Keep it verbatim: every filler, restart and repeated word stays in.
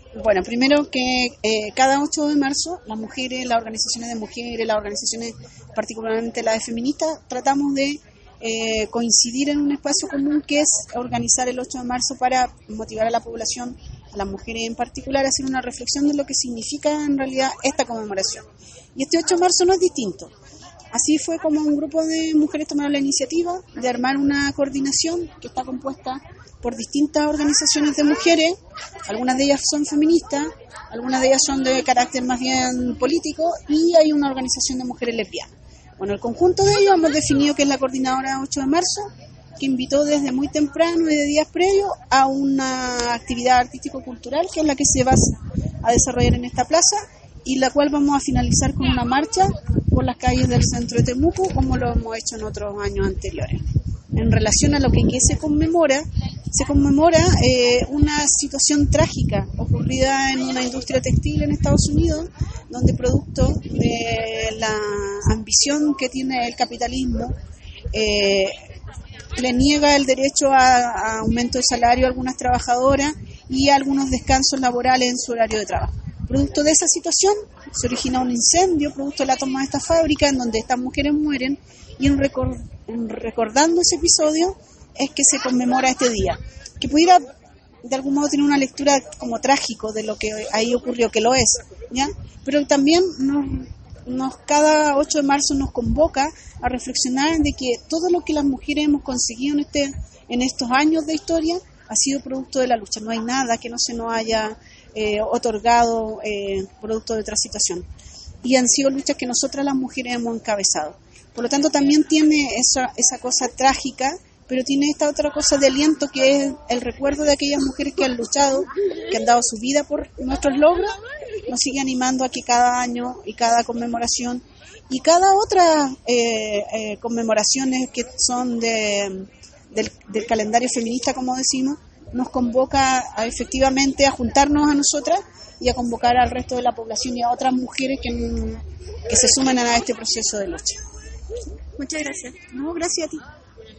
Bueno, primero que eh, cada ocho de marzo las mujeres, las organizaciones de mujeres, las organizaciones, particularmente las de feministas, tratamos de eh, coincidir en un espacio común que es organizar el ocho de marzo para motivar a la población, a las mujeres en particular, a hacer una reflexión de lo que significa en realidad esta conmemoración. Y este ocho de marzo no es distinto. Así fue como un grupo de mujeres tomaron la iniciativa de armar una coordinación que está compuesta por distintas organizaciones de mujeres, algunas de ellas son feministas, algunas de ellas son de carácter más bien político y hay una organización de mujeres lesbianas. Bueno, el conjunto de ellos hemos definido que es la coordinadora ocho de marzo, que invitó desde muy temprano y de días previos a una actividad artístico-cultural que es la que se va a desarrollar en esta plaza y la cual vamos a finalizar con una marcha por las calles del centro de Temuco, como lo hemos hecho en otros años anteriores. En relación a lo que, que se conmemora, se conmemora eh, una situación trágica ocurrida en una industria textil en Estados Unidos, donde producto de la ambición que tiene el capitalismo, eh, le niega el derecho a, a aumento de salario a algunas trabajadoras y a algunos descansos laborales en su horario de trabajo. Producto de esa situación se origina un incendio, producto de la toma de esta fábrica en donde estas mujeres mueren y en, record, en recordando ese episodio es que se conmemora este día. Que pudiera de algún modo tener una lectura como trágico de lo que ahí ocurrió, que lo es, ¿ya? Pero también nos, nos cada ocho de marzo nos convoca a reflexionar de que todo lo que las mujeres hemos conseguido en, este, en estos años de historia ha sido producto de la lucha. No hay nada que no se nos haya eh, otorgado eh, producto de otra situación. Y han sido luchas que nosotras las mujeres hemos encabezado. Por lo tanto, también tiene esa, esa cosa trágica, pero tiene esta otra cosa de aliento que es el recuerdo de aquellas mujeres que han luchado, que han dado su vida por nuestros logros, nos sigue animando a que cada año y cada conmemoración y cada otra eh, eh, conmemoraciones que son de, del, del calendario feminista, como decimos, nos convoca a, efectivamente a juntarnos a nosotras y a convocar al resto de la población y a otras mujeres que, que se sumen a este proceso de lucha. Muchas gracias. No, gracias a ti.